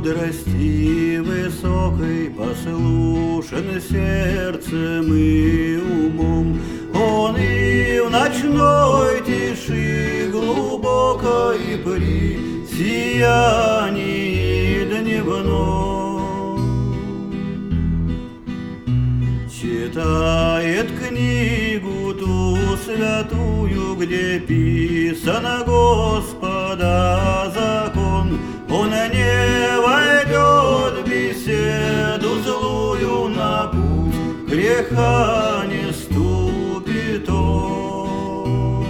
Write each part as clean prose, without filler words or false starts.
мудрости высокой послушен сердцем и умом. Он и в ночной тиши глубокой при сиянии дневном читает книгу ту святую, где писано Господа закон. Он не войдет в беседу злую, на путь греха не ступит он.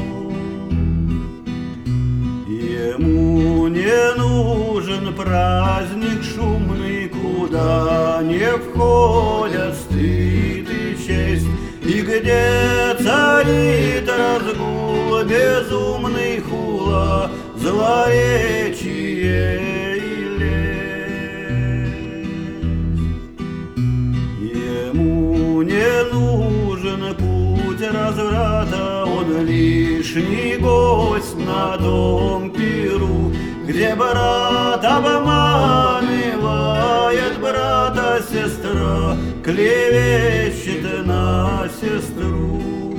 Ему не нужен праздник шумный, куда не входят стыд и честь, и где царит разгул безумный, хула, злоречие и лесть. Ему не нужен путь разврата, он лишний гость на том пиру, где брат обманывает брата, сестра клевещет на сестру.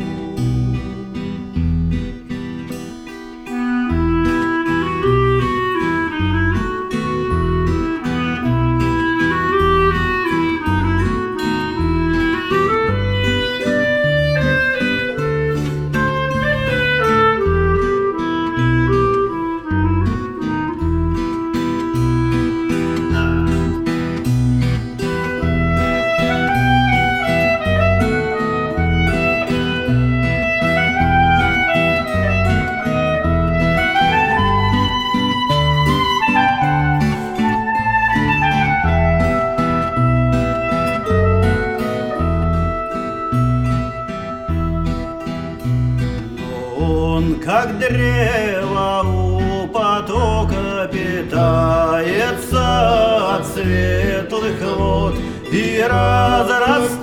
Он, как древо у потока, питается от светлых вод и разрастается